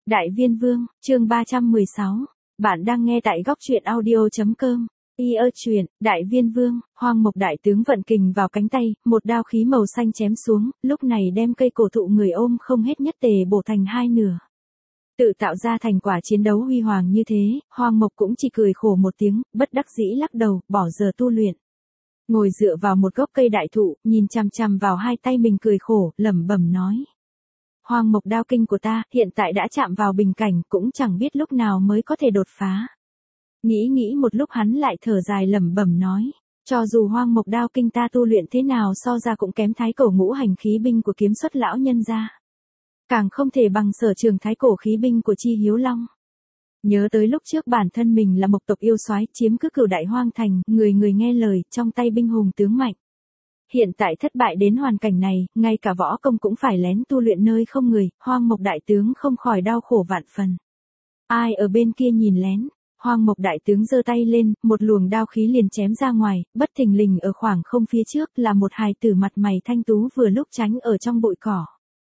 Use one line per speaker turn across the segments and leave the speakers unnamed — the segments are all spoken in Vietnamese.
Đại Viên Vương, chương 316. Bạn đang nghe tại góc truyện audio.com. Truyện, Đại Viên Vương, Hoang Mộc đại tướng vận kình vào cánh tay, một đao khí màu xanh chém xuống, lúc này đem cây cổ thụ người ôm không hết nhất tề bổ thành hai nửa. Tự tạo ra thành quả chiến đấu huy hoàng như thế, Hoang Mộc cũng chỉ cười khổ một tiếng, bất đắc dĩ lắc đầu, bỏ giờ tu luyện. Ngồi dựa vào một gốc cây đại thụ, nhìn chằm chằm vào hai tay mình cười khổ, lẩm bẩm nói. Hoang Mộc đao kinh của ta, hiện tại đã chạm vào bình cảnh, cũng chẳng biết lúc nào mới có thể đột phá. Nghĩ một lúc hắn lại thở dài lẩm bẩm nói, cho dù Hoang Mộc đao kinh ta tu luyện thế nào so ra cũng kém thái cổ ngũ hành khí binh của kiếm xuất lão nhân ra. Càng không thể bằng sở trường thái cổ khí binh của Chi Hiếu Long. Nhớ tới lúc trước bản thân mình là Mộc tộc yêu soái chiếm cứ Cửu Đại Hoang thành, người nghe lời, trong tay binh hùng tướng mạnh. Hiện tại thất bại đến hoàn cảnh này, ngay cả võ công cũng phải lén tu luyện nơi không người, Hoang Mộc đại tướng không khỏi đau khổ vạn phần. Ai ở bên kia nhìn lén, Hoang Mộc đại tướng giơ tay lên, một luồng đao khí liền chém ra ngoài, bất thình lình ở khoảng không phía trước là một hài tử mặt mày thanh tú vừa lúc tránh ở trong bụi cỏ.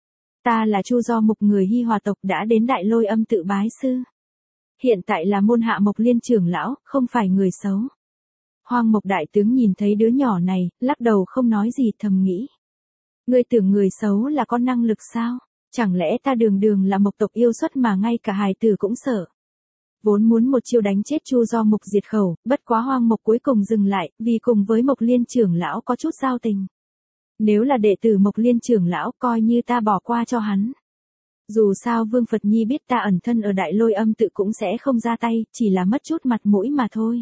Ta là Chu Do Mục người Hi Hòa tộc đã đến Đại Lôi Âm tự bái sư. Hiện tại là môn hạ Mộc Liên trưởng lão, không phải người xấu. Hoang Mộc đại tướng nhìn thấy đứa nhỏ này, lắc đầu không nói gì thầm nghĩ. Ngươi tưởng người xấu là có năng lực sao? Chẳng lẽ ta đường là Mộc tộc yêu xuất mà ngay cả hài tử cũng sợ? Vốn muốn một chiêu đánh chết Chu Do Mục diệt khẩu, bất quá Hoang Mộc cuối cùng dừng lại, vì cùng với Mộc Liên trưởng lão có chút giao tình. Nếu là đệ tử Mộc Liên trưởng lão coi như ta bỏ qua cho hắn. Dù sao Vương Phật Nhi biết ta ẩn thân ở Đại Lôi Âm tự cũng sẽ không ra tay, chỉ là mất chút mặt mũi mà thôi.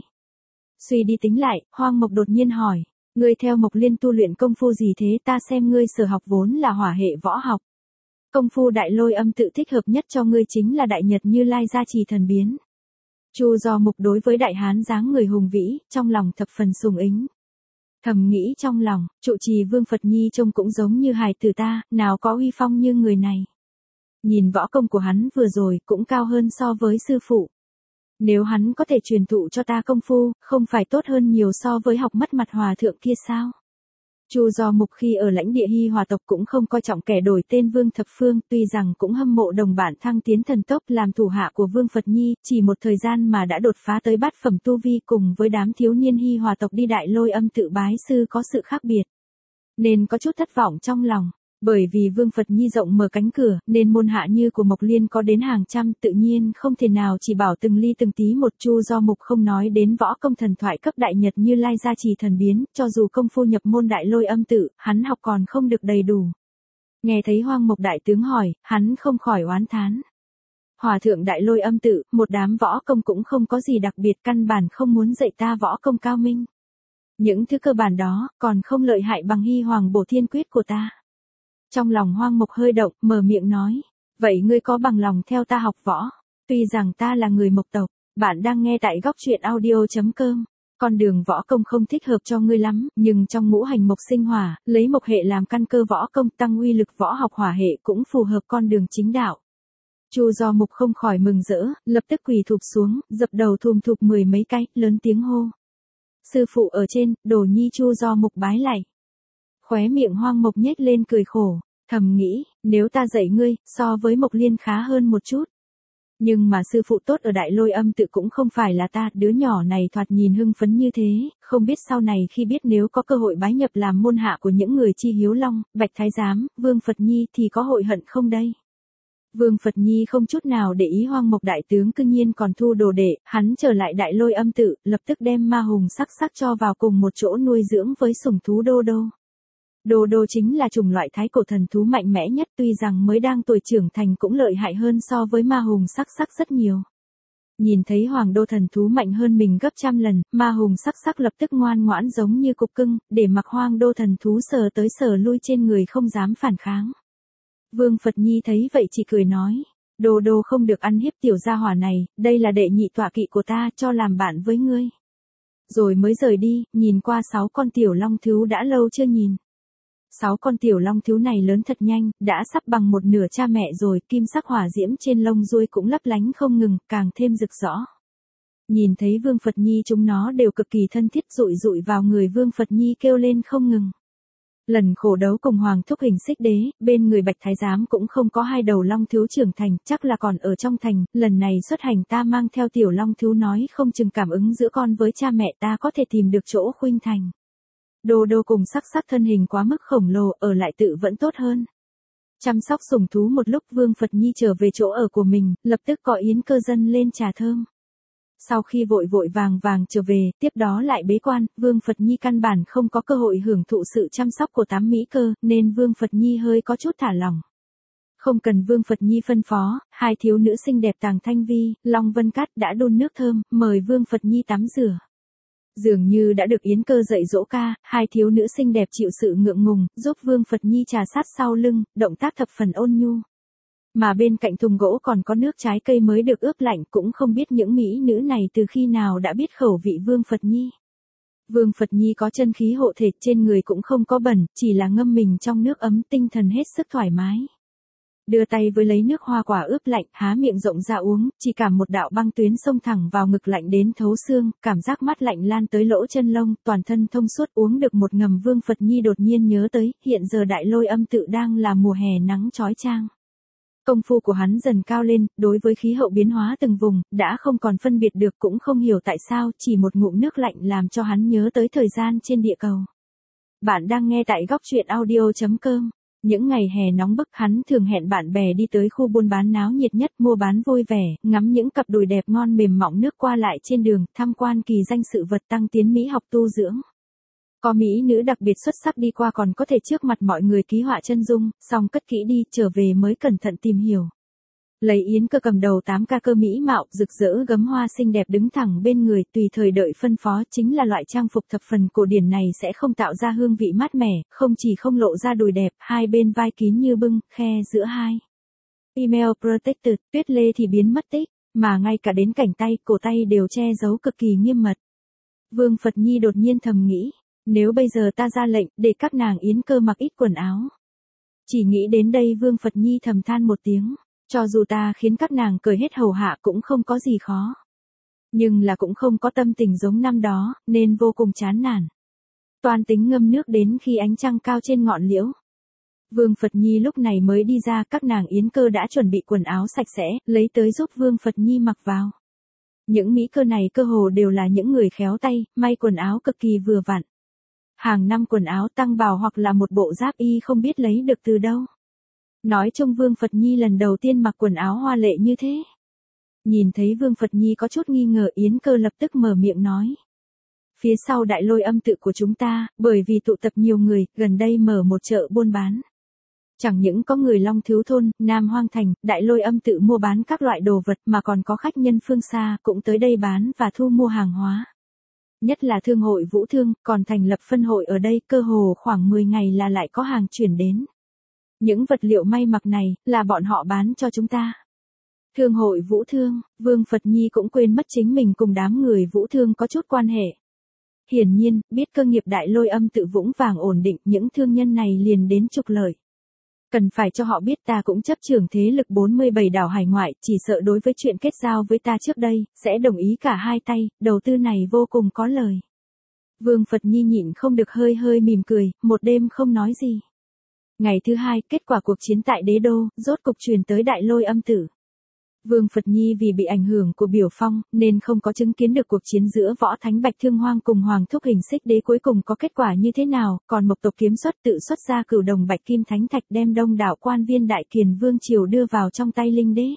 Suy đi tính lại, Hoang Mộc đột nhiên hỏi, ngươi theo Mộc Liên tu luyện công phu gì thế? Ta xem ngươi sở học vốn là hỏa hệ võ học. Công phu Đại Lôi Âm tự thích hợp nhất cho ngươi chính là Đại Nhật Như Lai gia trì thần biến. Chu Do Mục đối với đại hán dáng người hùng vĩ, trong lòng thập phần sùng ính. Thầm nghĩ trong lòng, trụ trì Vương Phật Nhi trông cũng giống như hài tử ta, nào có uy phong như người này. Nhìn võ công của hắn vừa rồi cũng cao hơn so với sư phụ. Nếu hắn có thể truyền thụ cho ta công phu, không phải tốt hơn nhiều so với học mất mặt hòa thượng kia sao? Chu Do Mục khi ở lãnh địa Hi Hòa tộc cũng không coi trọng kẻ đổi tên Vương Thập Phương, tuy rằng cũng hâm mộ đồng bản thăng tiến thần tốc làm thủ hạ của Vương Phật Nhi, chỉ một thời gian mà đã đột phá tới bát phẩm tu vi cùng với đám thiếu niên Hi Hòa tộc đi Đại Lôi Âm tự bái sư có sự khác biệt. Nên có chút thất vọng trong lòng. Bởi vì Vương Phật Nhi rộng mở cánh cửa, nên môn hạ như của Mộc Liên có đến hàng trăm, tự nhiên không thể nào chỉ bảo từng ly từng tí một. Chu Do Mục không nói đến võ công thần thoại cấp Đại Nhật Như Lai gia trì thần biến, cho dù công phu nhập môn Đại Lôi Âm tự, hắn học còn không được đầy đủ. Nghe thấy Hoang Mộc đại tướng hỏi, hắn không khỏi oán thán. Hòa thượng Đại Lôi Âm tự, một đám võ công cũng không có gì đặc biệt, căn bản không muốn dạy ta võ công cao minh. Những thứ cơ bản đó, còn không lợi hại bằng Hy Hoàng Bổ Thiên Quyết của ta. Trong lòng Hoang Mộc hơi động, mở miệng nói, vậy ngươi có bằng lòng theo ta học võ? Tuy rằng ta là người Mộc tộc, bạn đang nghe tại góc truyện audio.com, con đường võ công không thích hợp cho ngươi lắm, nhưng trong ngũ hành mộc sinh hỏa, lấy mộc hệ làm căn cơ võ công tăng uy lực võ học hỏa hệ cũng phù hợp con đường chính đạo. Chu Do Mục không khỏi mừng rỡ, lập tức quỳ thụp xuống, dập đầu thùm thụp 10 mấy cái, lớn tiếng hô. Sư phụ ở trên, đồ nhi Chu Do Mục bái lạy. Khóe miệng Hoang Mộc nhếch lên cười khổ, thầm nghĩ, nếu ta dạy ngươi, so với Mộc Liên khá hơn một chút. Nhưng mà sư phụ tốt ở Đại Lôi Âm tự cũng không phải là ta, đứa nhỏ này thoạt nhìn hưng phấn như thế, không biết sau này khi biết nếu có cơ hội bái nhập làm môn hạ của những người Chi Hiếu Long, Bạch Thái Giám, Vương Phật Nhi thì có hội hận không đây? Vương Phật Nhi không chút nào để ý Hoang Mộc đại tướng cư nhiên còn thu đồ đệ, hắn trở lại Đại Lôi Âm tự, lập tức đem ma hùng sắc cho vào cùng một chỗ nuôi dưỡng với sủng thú Đô Đô. Đô Đô chính là chủng loại thái cổ thần thú mạnh mẽ nhất, tuy rằng mới đang tuổi trưởng thành cũng lợi hại hơn so với ma hùng sắc rất nhiều. Nhìn thấy Hoàng Đô thần thú mạnh hơn mình gấp trăm lần, ma hùng sắc lập tức ngoan ngoãn giống như cục cưng, để mặc Hoàng Đô thần thú sờ tới sờ lui trên người không dám phản kháng. Vương Phật Nhi thấy vậy chỉ cười nói, Đô Đô không được ăn hiếp tiểu gia hỏa này, đây là đệ nhị tọa kỵ của ta, cho làm bạn với ngươi. Rồi mới rời đi, nhìn qua 6 con tiểu long thú đã lâu chưa nhìn. 6 con tiểu long thú này lớn thật nhanh, đã sắp bằng một nửa cha mẹ rồi, kim sắc hỏa diễm trên lông ruôi cũng lấp lánh không ngừng, càng thêm rực rõ. Nhìn thấy Vương Phật Nhi chúng nó đều cực kỳ thân thiết, dụi vào người Vương Phật Nhi kêu lên không ngừng. Lần khổ đấu cùng Hoàng Thúc Hình Xích Đế, bên người Bạch Thái Giám cũng không có hai đầu long thú trưởng thành, chắc là còn ở trong thành, lần này xuất hành ta mang theo tiểu long thú nói không chừng cảm ứng giữa con với cha mẹ ta có thể tìm được chỗ khuynh thành. Đô đô cùng sắc sắc thân hình quá mức khổng lồ, ở lại tự vẫn tốt hơn. Chăm sóc sủng thú một lúc Vương Phật Nhi trở về chỗ ở của mình, lập tức có yến cơ dân lên trà thơm. Sau khi vội vội vàng vàng trở về, tiếp đó lại bế quan, Vương Phật Nhi căn bản không có cơ hội hưởng thụ sự chăm sóc của 8 mỹ cơ, nên Vương Phật Nhi hơi có chút thả lỏng. Không cần Vương Phật Nhi phân phó, hai thiếu nữ xinh đẹp Tàng Thanh Vi, Long Vân Cát đã đun nước thơm, mời Vương Phật Nhi tắm rửa. Dường như đã được yến cơ dạy dỗ ca, hai thiếu nữ xinh đẹp chịu sự ngượng ngùng, giúp Vương Phật Nhi trà sát sau lưng, động tác thập phần ôn nhu. Mà bên cạnh thùng gỗ còn có nước trái cây mới được ướp lạnh, cũng không biết những mỹ nữ này từ khi nào đã biết khẩu vị Vương Phật Nhi. Vương Phật Nhi có chân khí hộ thể, trên người cũng không có bẩn, chỉ là ngâm mình trong nước ấm, tinh thần hết sức thoải mái. Đưa tay với lấy nước hoa quả ướp lạnh, há miệng rộng ra uống, chỉ cảm một đạo băng tuyến xông thẳng vào ngực lạnh đến thấu xương, cảm giác mát lạnh lan tới lỗ chân lông, toàn thân thông suốt. Uống được một ngầm Vương Phật Nhi đột nhiên nhớ tới, hiện giờ Đại Lôi Âm tự đang là mùa hè nắng chói chang. Công phu của hắn dần cao lên, đối với khí hậu biến hóa từng vùng, đã không còn phân biệt được, cũng không hiểu tại sao, chỉ một ngụm nước lạnh làm cho hắn nhớ tới thời gian trên địa cầu. Bạn đang nghe tại góc truyện audio.com. Những ngày hè nóng bức hắn thường hẹn bạn bè đi tới khu buôn bán náo nhiệt nhất, mua bán vui vẻ, ngắm những cặp đùi đẹp ngon mềm mọng nước qua lại trên đường, tham quan kỳ danh sự vật tăng tiến mỹ học tu dưỡng. Có mỹ nữ đặc biệt xuất sắc đi qua còn có thể trước mặt mọi người ký họa chân dung, xong cất kỹ đi, trở về mới cẩn thận tìm hiểu. Lấy yến cơ cầm đầu 8 ca cơ mỹ mạo, rực rỡ gấm hoa xinh đẹp đứng thẳng bên người, tùy thời đợi phân phó. Chính là loại trang phục thập phần cổ điển này sẽ không tạo ra hương vị mát mẻ, không chỉ không lộ ra đùi đẹp, hai bên vai kín như bưng, khe giữa hai. Email protected, Tuyết Lê thì biến mất tích, mà ngay cả đến cảnh tay, cổ tay đều che giấu cực kỳ nghiêm mật. Vương Phật Nhi đột nhiên thầm nghĩ, nếu bây giờ ta ra lệnh, để các nàng yến cơ mặc ít quần áo. Chỉ nghĩ đến đây Vương Phật Nhi thầm than một tiếng. Cho dù ta khiến các nàng cởi hết hầu hạ cũng không có gì khó. Nhưng là cũng không có tâm tình giống năm đó, nên vô cùng chán nản. Toan tính ngâm nước đến khi ánh trăng cao trên ngọn liễu. Vương Phật Nhi lúc này mới đi ra, các nàng yến cơ đã chuẩn bị quần áo sạch sẽ, lấy tới giúp Vương Phật Nhi mặc vào. Những mỹ cơ này cơ hồ đều là những người khéo tay, may quần áo cực kỳ vừa vặn. Hàng năm quần áo tăng bào hoặc là một bộ giáp y không biết lấy được từ đâu. Nói chung Vương Phật Nhi lần đầu tiên mặc quần áo hoa lệ như thế. Nhìn thấy Vương Phật Nhi có chút nghi ngờ, yến cơ lập tức mở miệng nói. Phía sau Đại Lôi Âm tự của chúng ta, bởi vì tụ tập nhiều người, gần đây mở một chợ buôn bán. Chẳng những có người Long Thiếu Thôn, Nam Hoang Thành, Đại Lôi Âm tự mua bán các loại đồ vật mà còn có khách nhân phương xa cũng tới đây bán và thu mua hàng hóa. Nhất là thương hội Vũ Thương, còn thành lập phân hội ở đây, cơ hồ khoảng 10 ngày là lại có hàng chuyển đến. Những vật liệu may mặc này, là bọn họ bán cho chúng ta. Thương hội Vũ Thương, Vương Phật Nhi cũng quên mất chính mình cùng đám người Vũ Thương có chút quan hệ. Hiển nhiên, biết cơ nghiệp Đại Lôi Âm tự vững vàng ổn định, những thương nhân này liền đến trục lợi. Cần phải cho họ biết ta cũng chấp trưởng thế lực 47 đảo hải ngoại, chỉ sợ đối với chuyện kết giao với ta trước đây, sẽ đồng ý cả hai tay, đầu tư này vô cùng có lời. Vương Phật Nhi nhịn không được hơi hơi mỉm cười, một đêm không nói gì. Ngày thứ hai, kết quả cuộc chiến tại Đế Đô, rốt cục truyền tới Đại Lôi Âm tự. Vương Phật Nhi vì bị ảnh hưởng của Biểu Phong, nên không có chứng kiến được cuộc chiến giữa Võ Thánh Bạch Thương Hoang cùng Hoàng Thúc Hình Xích Đế cuối cùng có kết quả như thế nào, còn Mộc tộc kiếm xuất tự xuất ra Cửu Đồng Bạch Kim Thánh Thạch đem đông đảo quan viên Đại Kiền Vương triều đưa vào trong tay Linh Đế.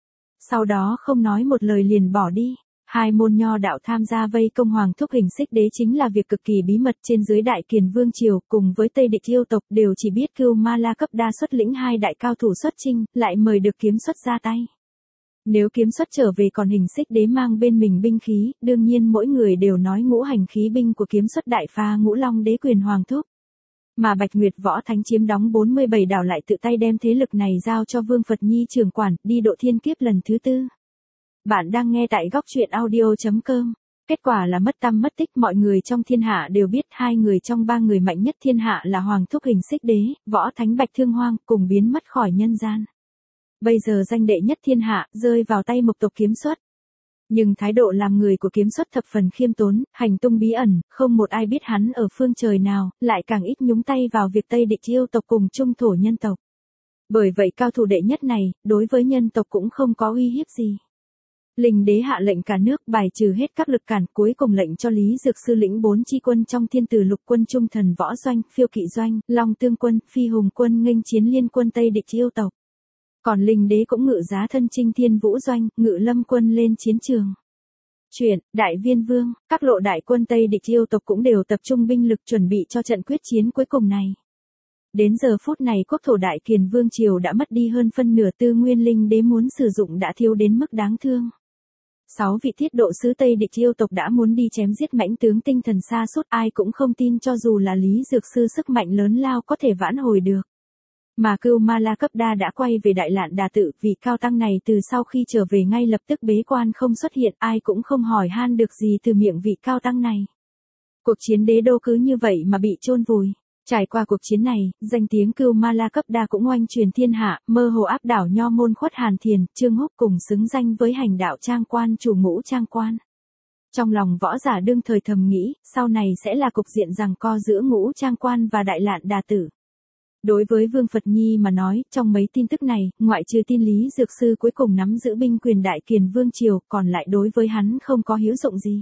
Sau đó không nói một lời liền bỏ đi. Hai môn nho đạo tham gia vây công Hoàng Thúc Hình Xích Đế chính là việc cực kỳ bí mật, trên dưới Đại Kiền Vương triều cùng với Tây Địch yêu tộc đều chỉ biết Cưu Ma La cấp đa xuất lĩnh hai đại cao thủ xuất chinh, lại mời được kiếm xuất ra tay. Nếu kiếm xuất trở về còn Hình Xích Đế mang bên mình binh khí, đương nhiên mỗi người đều nói ngũ hành khí binh của kiếm xuất đại pha Ngũ Long Đế quyền Hoàng Thúc. Mà Bạch Nguyệt Võ Thánh chiếm đóng 47 đảo lại tự tay đem thế lực này giao cho Vương Phật Nhi trưởng quản, đi độ thiên kiếp lần thứ 4. Bạn đang nghe tại góc truyện audio.com. Kết quả là mất tăm mất tích, mọi người trong thiên hạ đều biết hai người trong ba người mạnh nhất thiên hạ là Hoàng Thúc Hình Xích Đế, Võ Thánh Bạch Thương Hoang, cùng biến mất khỏi nhân gian. Bây giờ danh đệ nhất thiên hạ, rơi vào tay Mộc tộc kiếm xuất. Nhưng thái độ làm người của Kiếm Xuất thập phần khiêm tốn, hành tung bí ẩn, không một ai biết hắn ở phương trời nào, lại càng ít nhúng tay vào việc Tây địch yêu tộc cùng trung thổ nhân tộc. Bởi vậy cao thủ đệ nhất này, đối với nhân tộc cũng không có uy hiếp gì. Linh đế hạ lệnh cả nước bài trừ hết các lực cản, cuối cùng lệnh cho Lý Dược Sư lĩnh 4 chi quân trong Thiên Tử Lục quân Trung Thần Võ doanh, Phiêu Kỵ doanh, Long Tương quân, Phi Hùng quân nghênh chiến liên quân Tây địch yêu tộc. Còn Linh đế cũng ngự giá thân chinh Thiên Vũ doanh, ngự Lâm quân lên chiến trường. Chuyện, Đại Viên Vương, các lộ đại quân Tây địch yêu tộc cũng đều tập trung binh lực chuẩn bị cho trận quyết chiến cuối cùng này. Đến giờ phút này quốc thổ Đại Kiền Vương Triều đã mất đi hơn phân nửa tư nguyên, Linh đế muốn sử dụng đã thiếu đến mức đáng thương. 6 vị tiết độ sứ Tây địch yêu tộc đã muốn đi chém giết mãnh tướng tinh thần xa suốt, ai cũng không tin cho dù là Lý Dược Sư sức mạnh lớn lao có thể vãn hồi được. Mà Cưu Ma La Cấp Đa đã quay về Đại Lạn Đà Tự, vị cao tăng này từ sau khi trở về ngay lập tức bế quan không xuất hiện, ai cũng không hỏi han được gì từ miệng vị cao tăng này. Cuộc chiến đế đô cứ như vậy mà bị chôn vùi. Trải qua cuộc chiến này, danh tiếng Cưu Ma La Cấp Đa cũng oanh truyền thiên hạ, mơ hồ áp đảo Nho môn Khuất Hàn Thiền, Trương Húc cùng xứng danh với hành đạo trang quan chủ ngũ trang quan. Trong lòng võ giả đương thời thầm nghĩ, sau này sẽ là cục diện giằng co giữa ngũ trang quan và Đại Lạn Đà Tử. Đối với Vương Phật Nhi mà nói, trong mấy tin tức này, ngoại trừ tin Lý Dược Sư cuối cùng nắm giữ binh quyền Đại Kiền Vương Triều, còn lại đối với hắn không có hữu dụng gì.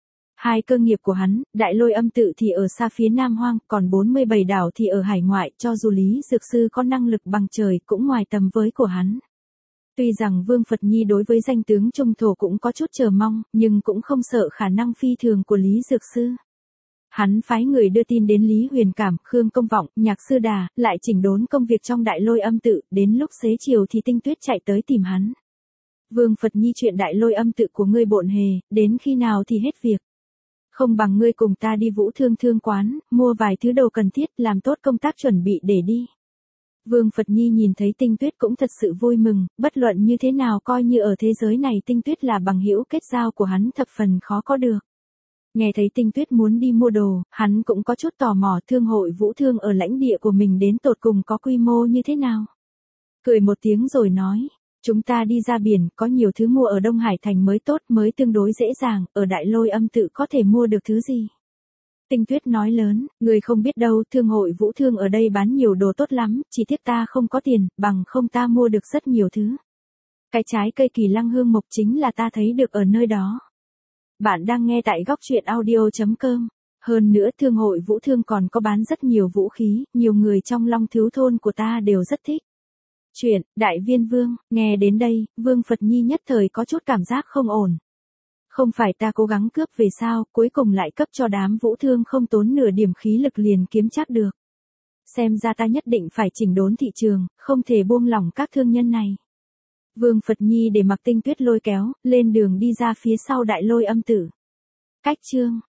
Hai cơ nghiệp của hắn, Đại Lôi Âm Tự thì ở xa phía Nam Hoang, còn 47 đảo thì ở hải ngoại, cho dù Lý Dược Sư có năng lực bằng trời cũng ngoài tầm với của hắn. Tuy rằng Vương Phật Nhi đối với danh tướng Trung Thổ cũng có chút chờ mong, nhưng cũng không sợ khả năng phi thường của Lý Dược Sư. Hắn phái người đưa tin đến Lý Huyền Cảm, Khương Công Vọng, Nhạc Sư Đà, lại chỉnh đốn công việc trong Đại Lôi Âm Tự, đến lúc xế chiều thì Tinh Tuyết chạy tới tìm hắn. Vương Phật Nhi, chuyện Đại Lôi Âm Tự của ngươi bộn hề, đến khi nào thì hết việc? Không bằng ngươi cùng ta đi Vũ Thương Thương quán, mua vài thứ đồ cần thiết, làm tốt công tác chuẩn bị để đi. Vương Phật Nhi nhìn thấy Tinh Tuyết cũng thật sự vui mừng, bất luận như thế nào coi như ở thế giới này Tinh Tuyết là bằng hữu kết giao của hắn thập phần khó có được. Nghe thấy Tinh Tuyết muốn đi mua đồ, hắn cũng có chút tò mò thương hội Vũ Thương ở lãnh địa của mình đến tột cùng có quy mô như thế nào. Cười một tiếng rồi nói, chúng ta đi ra biển, có nhiều thứ mua ở Đông Hải Thành mới tốt, mới tương đối dễ dàng, ở Đại Lôi Âm Tự có thể mua được thứ gì. Tinh Tuyết nói lớn, người không biết đâu, thương hội Vũ Thương ở đây bán nhiều đồ tốt lắm, chỉ tiếc ta không có tiền, bằng không ta mua được rất nhiều thứ. Cái trái cây kỳ lăng hương mộc chính là ta thấy được ở nơi đó. Bạn đang nghe tại góc truyện audio.com. Hơn nữa thương hội Vũ Thương còn có bán rất nhiều vũ khí, nhiều người trong Long Thiếu thôn của ta đều rất thích. Chuyện, Đại Viên Vương, nghe đến đây, Vương Phật Nhi nhất thời có chút cảm giác không ổn. Không phải ta cố gắng cướp về sao, cuối cùng lại cấp cho đám Vũ Thương không tốn nửa điểm khí lực liền kiếm chắc được. Xem ra ta nhất định phải chỉnh đốn thị trường, không thể buông lỏng các thương nhân này. Vương Phật Nhi để mặc Tinh Tuyết lôi kéo, lên đường đi ra phía sau Đại Lôi Âm Tự. Cách chương